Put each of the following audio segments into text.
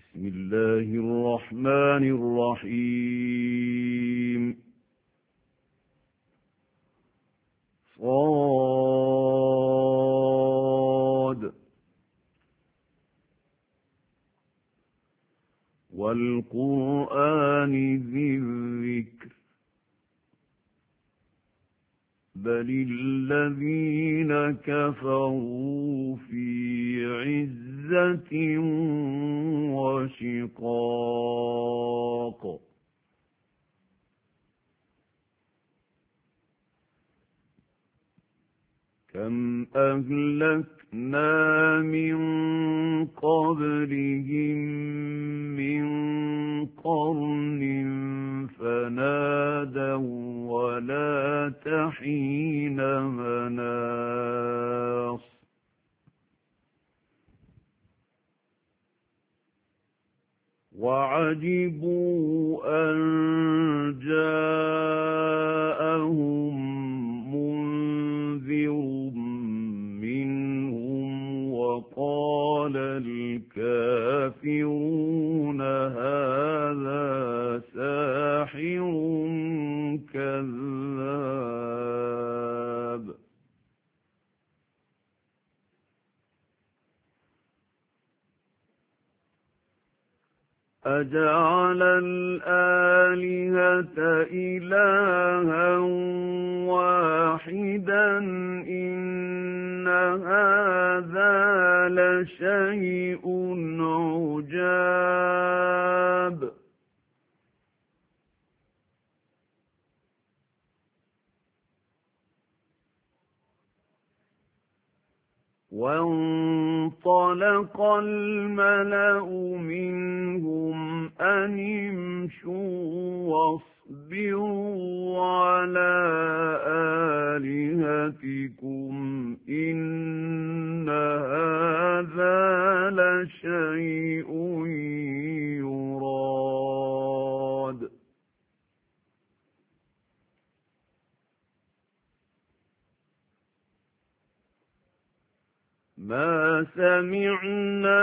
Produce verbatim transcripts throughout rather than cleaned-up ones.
بسم الله الرحمن الرحيم صاد والقرآن ذي الذكر بل الذين كفروا في عزة وشقاق كم أهلكنا من قبلهم من قرن فنادوا ولا تحين مناص وعجبوا أن جاءهم منذر منهم وقال الكافرون هذا ساحر كذاب أجعل الآلهة إلها واحدا إن هذا لشيء عجاب وانطلق الملأ منهم أن امشوا واصبروا على آلهتكم إن هذا لشيء يراد ما سمعنا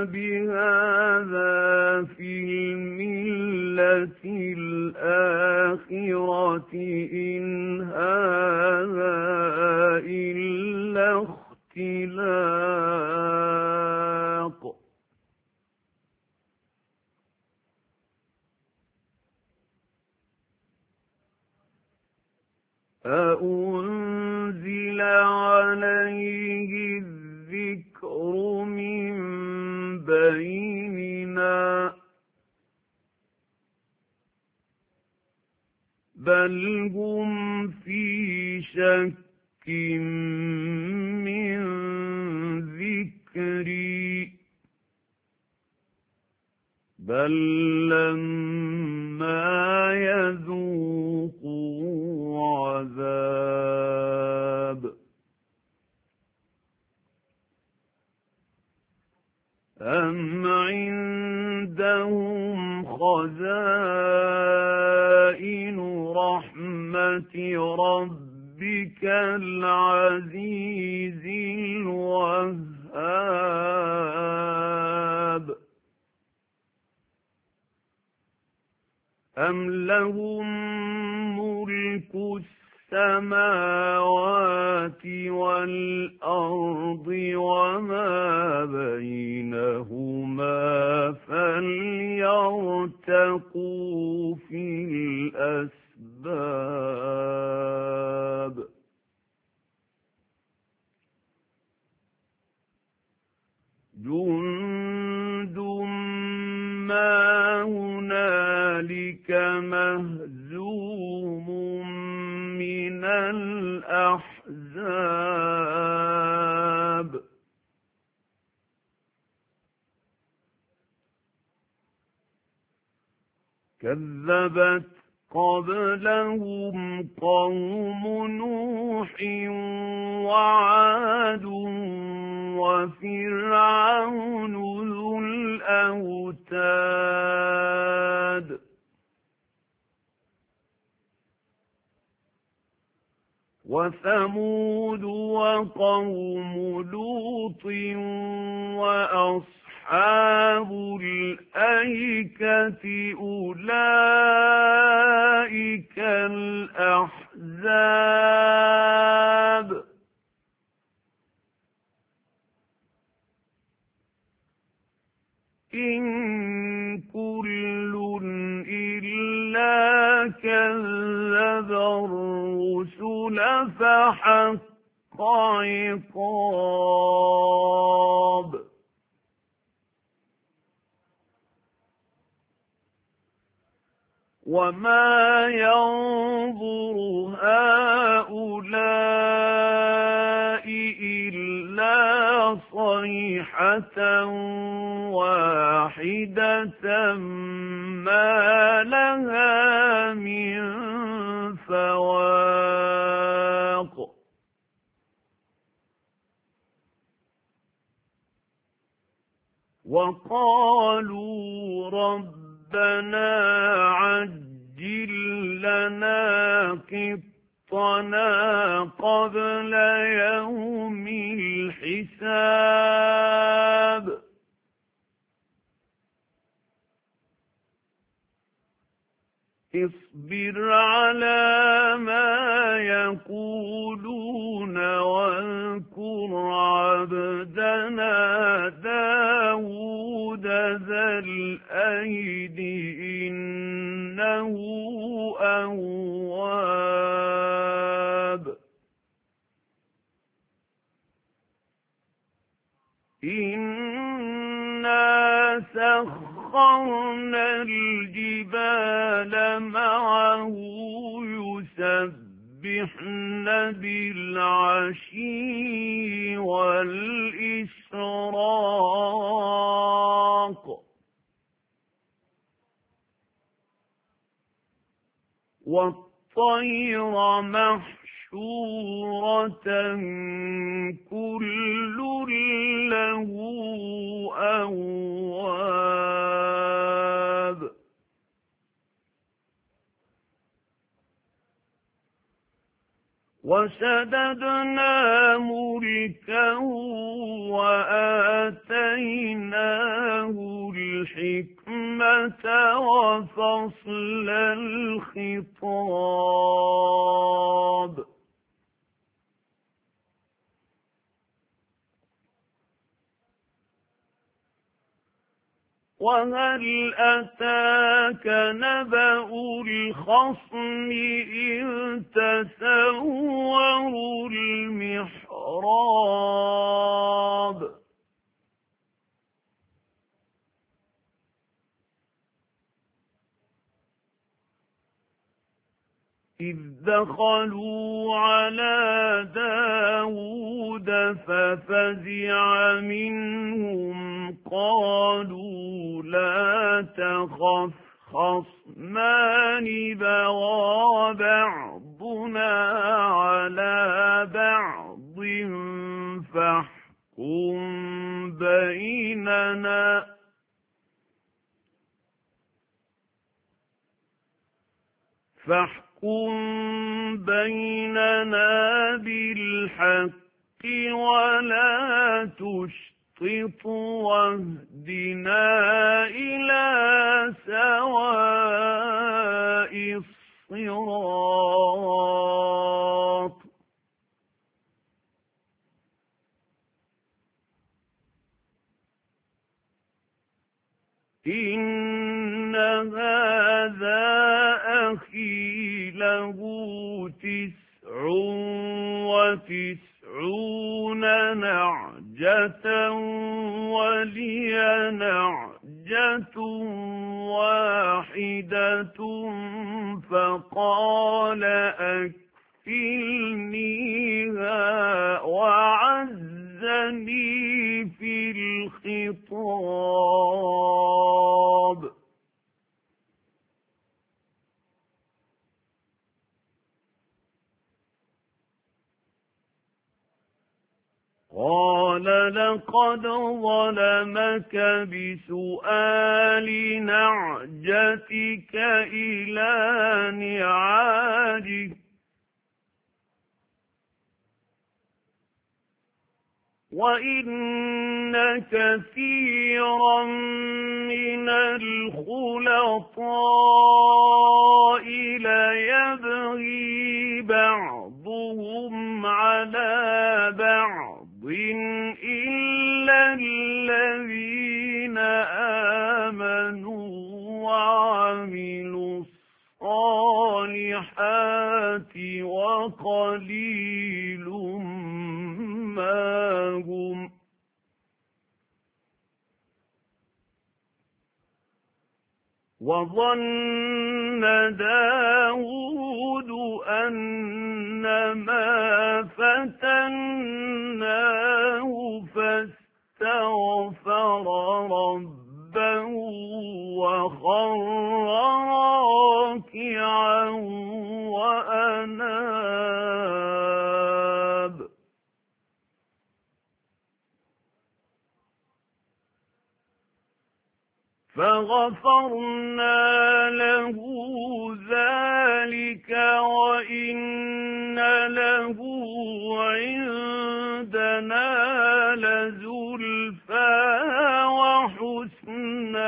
بهذا في الملة الآخرة إن هذا إلا اختلاق أأنزل عليه الذكر من بيننا بل هم في شك من ذكري بل لما يذوقوا عذاب أم عندهم خزائن رحمة ربك العزيز الوهاب أم لهم ملك السماوات والأرض وما بينهما فليرتقوا في الأسباب جند ما هنالك مهزوم من الأحزاب كذبت قبلهم قوم نوح وعاد وفرعون ذو الأوتاد وثمود وقوم لوط وأصحاب أصحاب الأيكة أولئك الأحزاب إن كل إلا كذب الرسل فحق عقاب وما ينظر هؤلاء إلا صيحة واحدة ما لها من فواق وقالوا ربنا عجل لنا قطنا قبل يوم الحساب اصبر على ما يقولون واذكر عبدنا داود ذا الأيد إنه أواب إنا سخرنا الجبال معه يسبحن بالعشي والإشراق والطير محشورة كل له أواب وشددنا ملكه وآتيناه الحكمة وفصل الخطاب وهل أتاك نبأ الخصم إذ تسوروا المحراب إذ دخلوا على داود ففزع منهم قالوا لا تخف خصمان بغى بعضنا على بعض فاحكم بيننا فاحكم بيننا بالحق ولا تشطط واهدنا إلى سواء الصراط إن هذا أخي له تسع وتسعون نعجة ولي نعجة واحدة فقال أكفلنيها وعزني في الخطاب قال لقد ظلمك بسؤال نعجتك إلى نعاجك وَإِنَّ كَثِيرًا مِنَ الْخُلَطَاءِ لَيَبْغِي بَعْضُهُمْ عَلَى بَعْضٍ إِلَّا الَّذِينَ آمَنُوا وَعَمِلُوا الصَّالِحَاتِ وَقَلِيلٌ مَا هُمْ وَظَنَّ دَاوُودُ أَنَّمَا فَتَنَّاهُ فَاسْتَغْفَرَ رَبَّهُ وَخَرَّ رَاكِعًا وَأَنَابَ فَغَفَرْنَا لَهُ ذَلِكَ وَإِنَّ لَهُ عِندَنَا لَزُلْفَىٰ وَحُسْنَ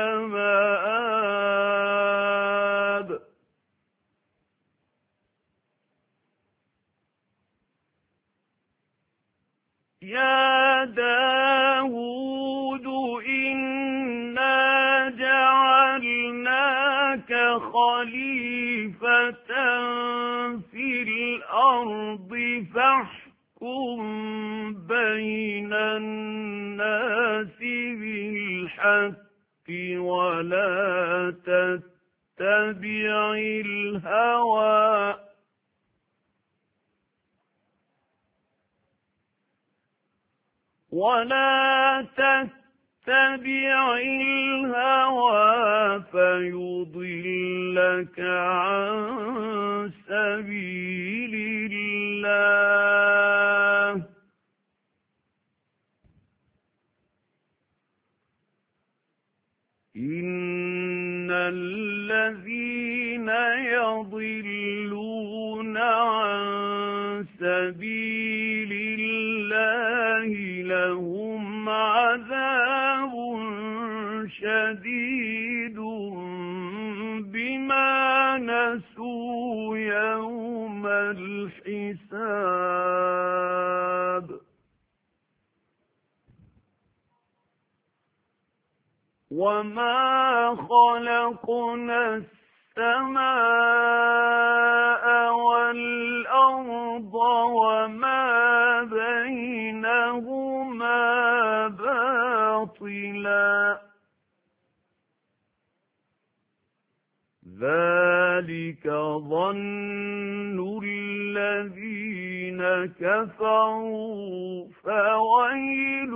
مَآبٍ يَا دَاوُودُ إِنَّا جَعَلْنَاكَ خَلِيفَةً فِي الْأَرْضِ فَاحْكُم بَيْنَ النَّاسِ بِالْحَقِّ وَلَا تَتَّبِعِ الْهَوَىٰ وَلَا تَتَّبِعِ الْهَوَىٰ فَيُضِلَّكَ عَن سَبِيلِ اللَّهِ ۚ إِنَّ الَّذِينَ يَضِلُّونَ عَن سَبِيلِ اللَّهِ لَهُمْ عَذَابٌ شَدِيدٌ بِمَا نَسُوا يَوْمَ الْحِسَابِ وَمَا خَلَقْنَا السَّمَاءَ وَالْأَرْضَ وَمَا بَيْنَهُمَا بَاطِلًا ۚ ذَلِكَ ظَنُّ الَّذِينَ كَفَرُوا فَوَيْلٌ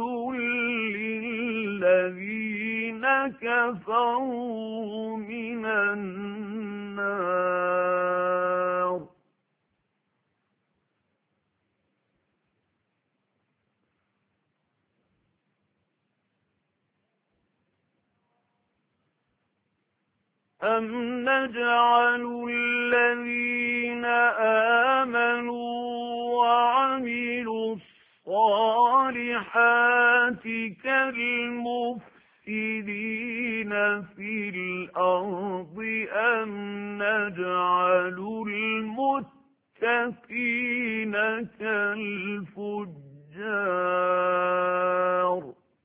لِّلَّذِينَ كَفَرُوا مِنَ النَّارِ أَمْ نَجْعَلُ الَّذِينَ آمَنُوا وَعَمِلُوا الصَّالِحَاتِ كَالْمُفْسِدِينَ فِي الْأَرْضِ أَمْ نَجْعَلُ الْمُتَّقِينَ كَالْفُجَّارِ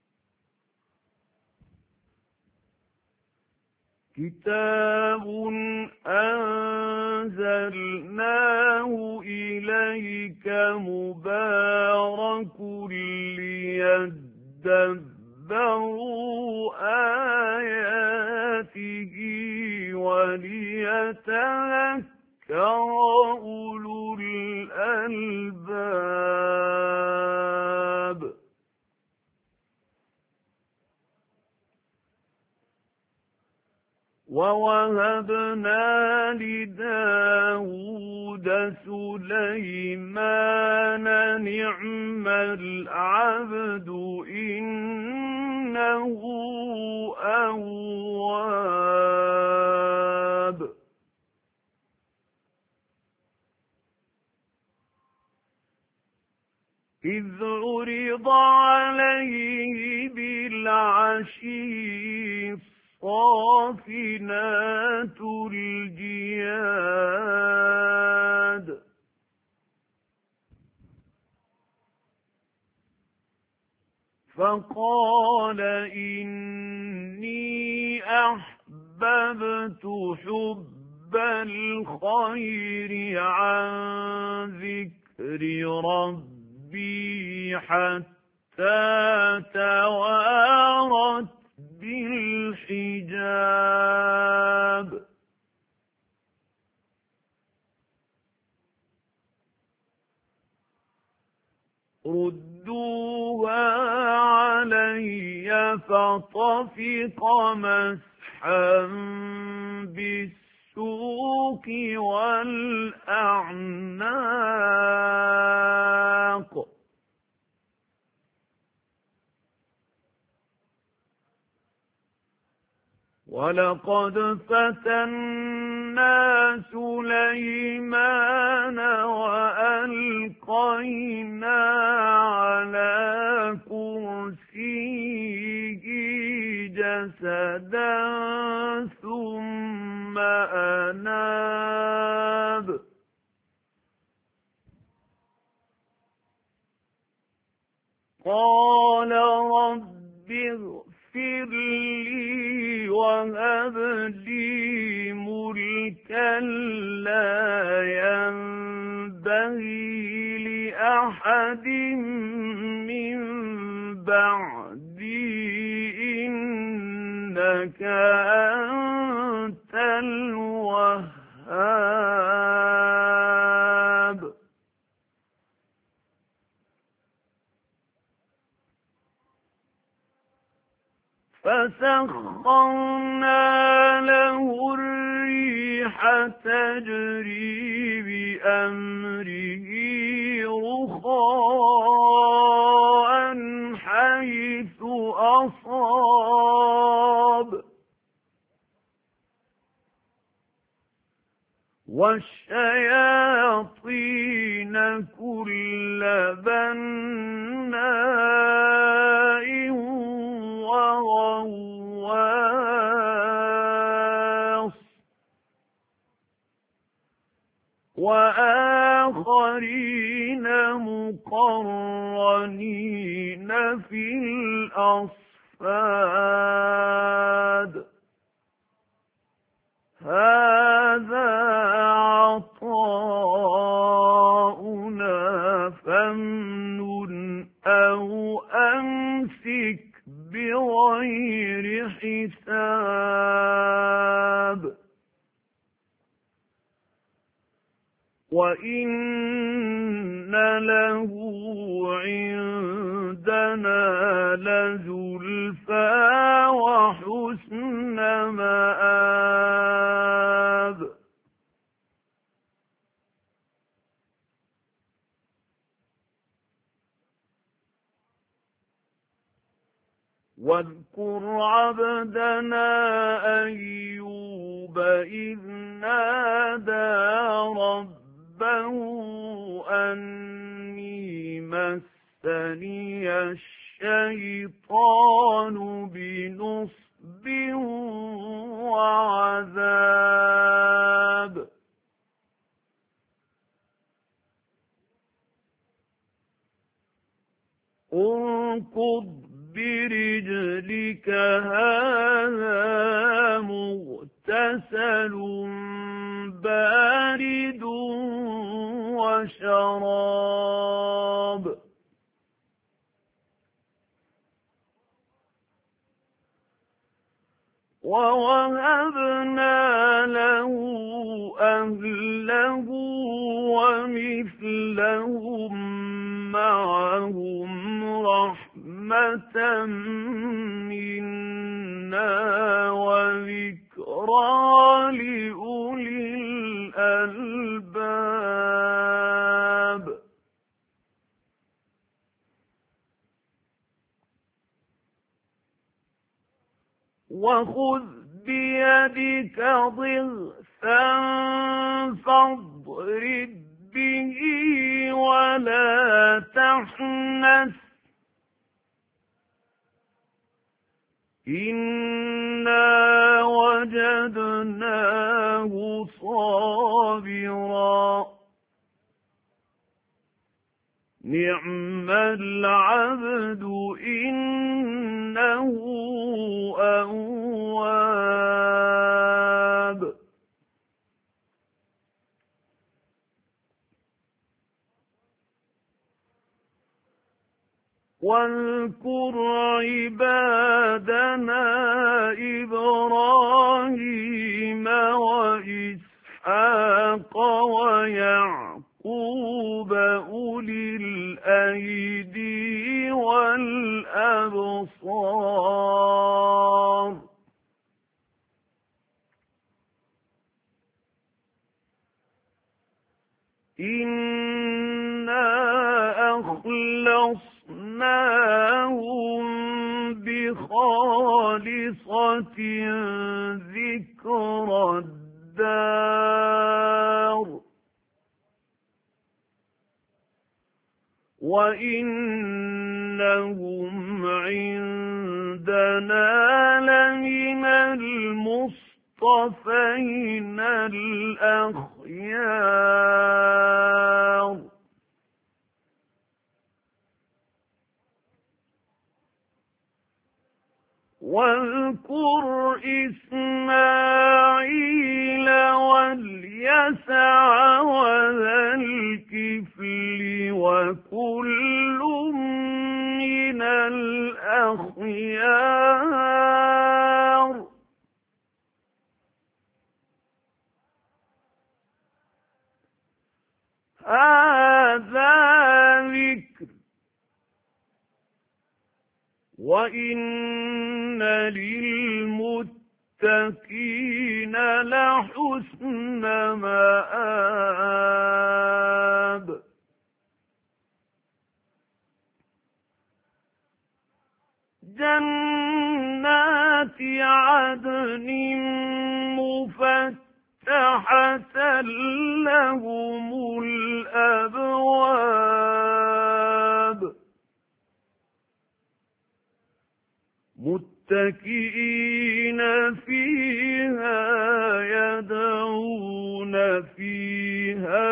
كِتَابٌ أَنزَلْنَاهُ إِلَيْكَ مُبَارَكٌ لِّيَدَّبَّرُوا آيَاتِهِ وَلِيَتَذَكَّرَ أُولُو الْأَلْبَابِ وَوَهَبْنَا لِدَاوُودَ سُلَيْمَانَ نِعْمَ الْعَبْدُ إِنَّهُ أَوَّابٌ إِذْ عُرِضَ بالعشي الصافنات الجياد فقال إني أحببت حب الخير عن ذكر ربي حتى توارت بالحجاب ردوها علي فطفق مسحا بالسوق والأعناق ولقد فتنا سليمان وألقينا على كرسيه جسدا ثم أناب قال رب اغفر لي وهب لي ملكا لا ينبغي لأحد من بعدي إنك أنت الوهاب فسخرنا له الريح تجري بأمره رخاء حيث أصاب والشياطين كل بناء وغواص وآخرين مقرنين في الأصفاد هذا عطاؤنا فامنن أو أمسك بغير حساب وإن له عندنا لزلفى وحسن مآب واذكر عبدنا أيوب إذ نادى ربه أني مسني الشيطان بنصب وعذاب اركض برجلك هذا مغتسل بارد وشراب ووهبنا له أهله ومثلهم معهم رحمة منا وذكرى لأولي الألباب وخذ بيدك ضغثا فاضرب به ولا تحنث إِنَّا وَجَدْنَاهُ صَابِرًا نِعْمَ الْعَبْدُ إِنَّهُ أَوَّابٌ وَاذْكُرْ عِبَادَنَا إِبْرَاهِيمَ وَإِسْحَاقَ وَيَعْقُوبَ أُولِي الْأَيْدِي وَالْأَبْصَارِ إِنَّا أَخْلَصْنَاهُم بِخَالِصَةٍ ذِكْرَى الدَّارِ وَإِنَّهُمْ عِندَنَا لَمِنَ الْمُصْطَفَيْنَ الْأَخْيَارِ وَاذْكُرْ إِسْمَاعِيلَ وَالْيَسَعَ وَذَا الْكِفْلِ وَكُلٌّ مِّنَ الْأَخْيَارِ هَذَا ذِكْرٌ وَإِنَّ لِلْمُتَّقِينَ لَحُسْنَ مَآبٍ جَنَّاتِ عَدْنٍ مُفَتَّحَةً لَهُمُ الْأَبْوَابُ مُتَّكِئِينَ فِيهَا يَدْعُونَ فِيهَا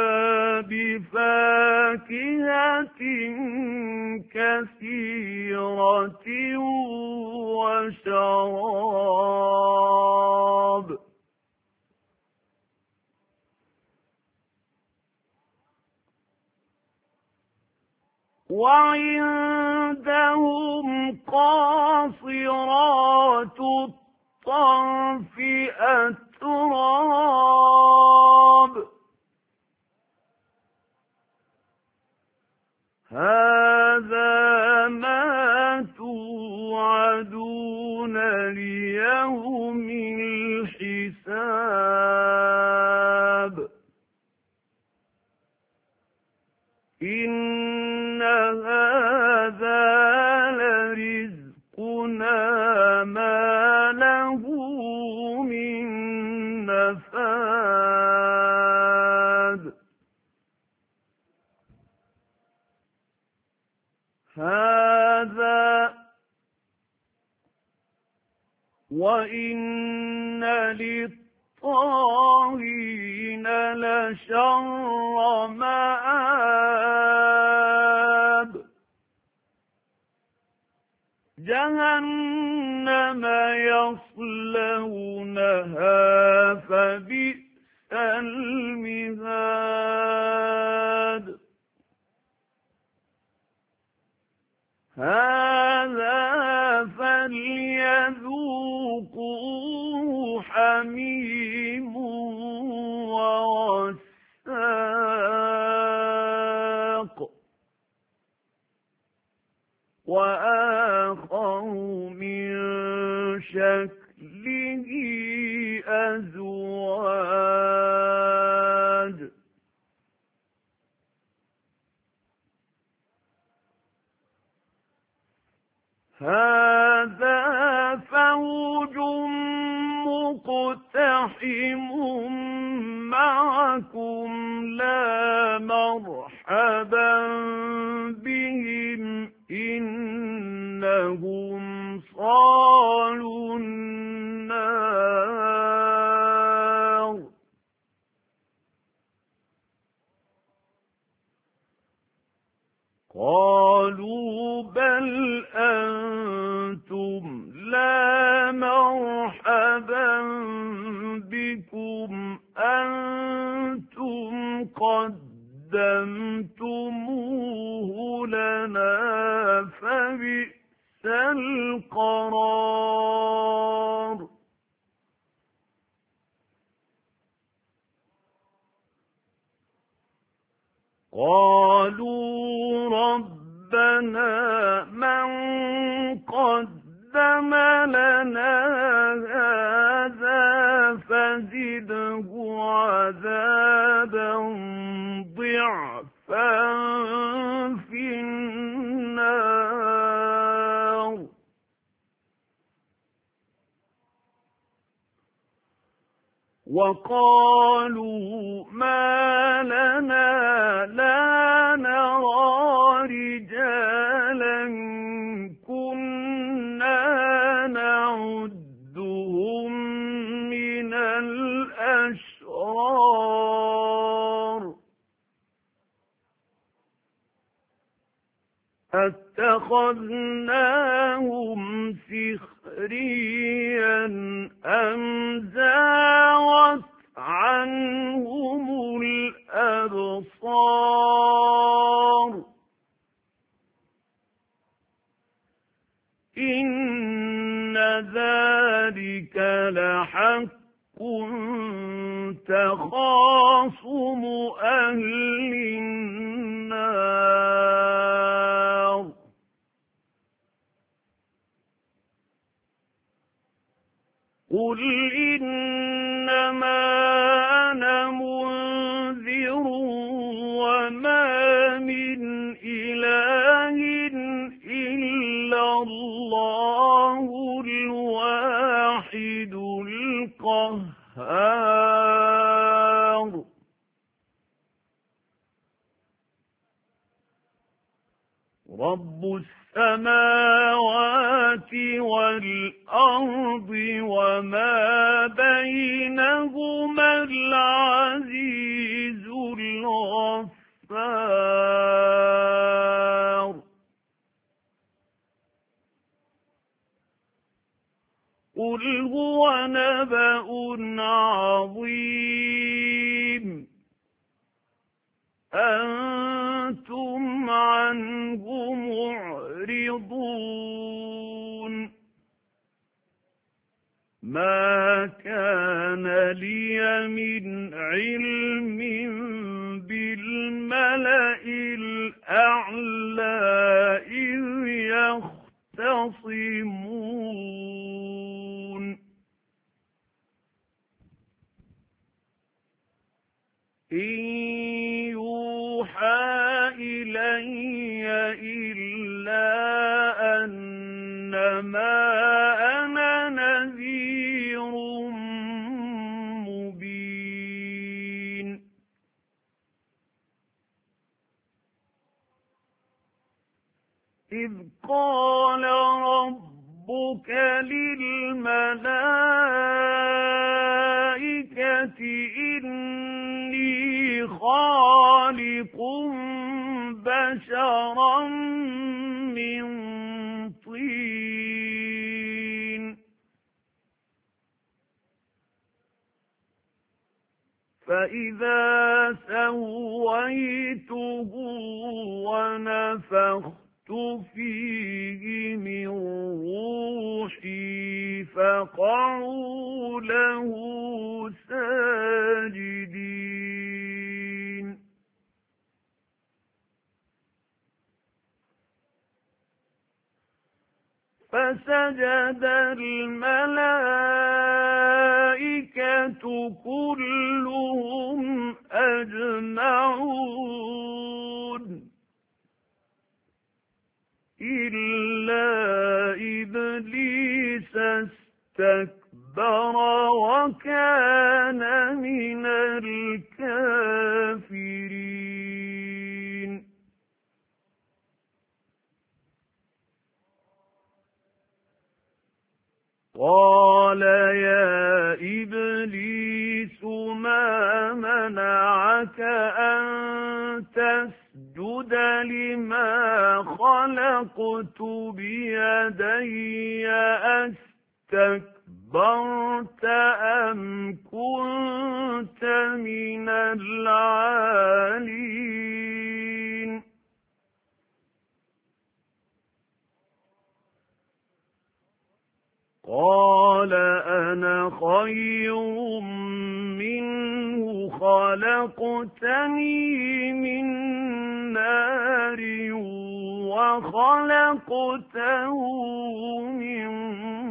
بِفَاكِهَةٍ كَثِيرَةٍ وَشَرَابٍ وَعِندَهُمْ قَاصِرَاتُ الطَّرْفِ أَتْرَابٌ هَذَا مَا تُوعَدُونَ لِيَوْمِ الْحِسَابِ إِنَّ هَذَا لَرِزْقُنَا مَا لَهُ مِن نَّفَادٍ هَذَا وَإِنَّ لِلطَّاغِينَ لَشَرَّ مَآبٍ جَهَنَّمَ يَصْلَوْنَهَا فَبِئْسَ الْمِهَادُ هَذَا فَلْيَذُوقُوهُ حَمِيمٌ وَغَسَّاقٌ وَآخَرُ مِن شَكْلِهِ أَزْوَاجٌ هَذَا فَوْجٌ مُقْتَحِمٌ مَّعَكُمْ لَا مَرْحَبًا بِهِمْ إِنَّهُمْ صَالُو عملنا هذا فزده عذابا ضعفا في النار. وقالوا ما لنا لا نرى رجالا كنا نعدهم من الأشرار أتخذناهم سخريا أم زاغت عنهم الأبصار إن ذلك لحق تخاصم أهل النار. قل إنما أنا منذر وما من إله إلا الله الواحد القهار. رب السماوات والأرض وما بينهما العزيز الغفار. قل هو نبأ عظيم أنتم عنه معرضون. ما كان لي من علم بالملأ الأعلى إذ يختصمون. إن يوحى إلي إلا أنما أنا نذير مبين. إذ قال ربك للملائكة إني خالق بشرا من طين فإذا سويته ونفخت فيه من روحي فقعوا له ساجدين. فسجد الملائكة كلهم أجمعون إلا إبليس استكبر وكان من الكافرين. قال يا إبليس ما منعك أن تسجد لما خلقت بيدي أستكبرت أم كنت من العالين. قال أنا خير منه خلقتني من نار وخلقته من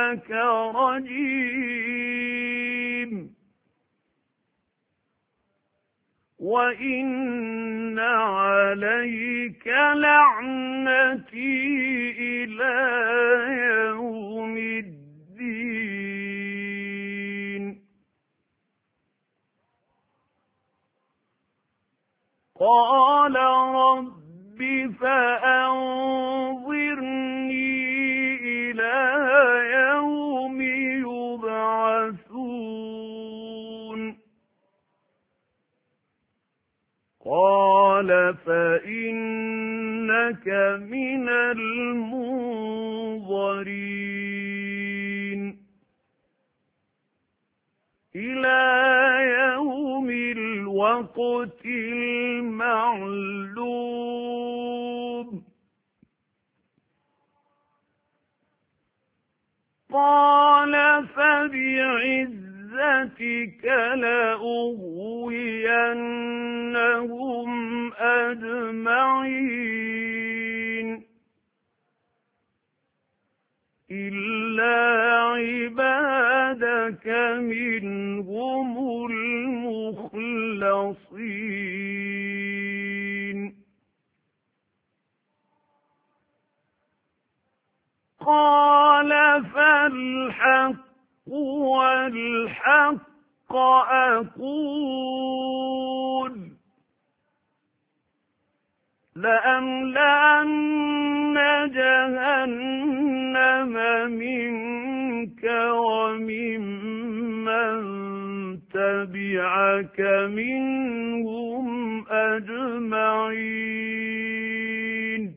إنك رجيم وإن عليك لعنتي إلى يوم الدين قال رب فأنظرني إلى يوم يبعثون قال فإنك من المنظرين إلى يوم الوقت المعلوم قال فبعزتك لأغوينهم أجمعين إلا عبادك منهم المخلصين قال فالحق والحق أقول لأملأن جهنم منك وممن تبعك منهم أجمعين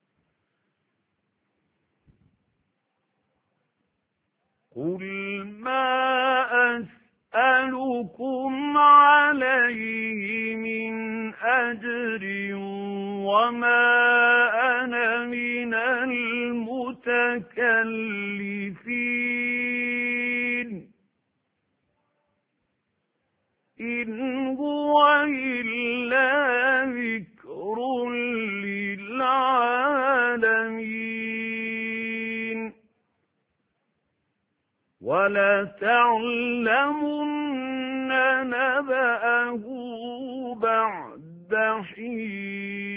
قل ما أسألكم عليه من أجر وما أنا من المتكلفين إن هو إلا ذكر للعالمين ولتعلمن نبأه بعد حين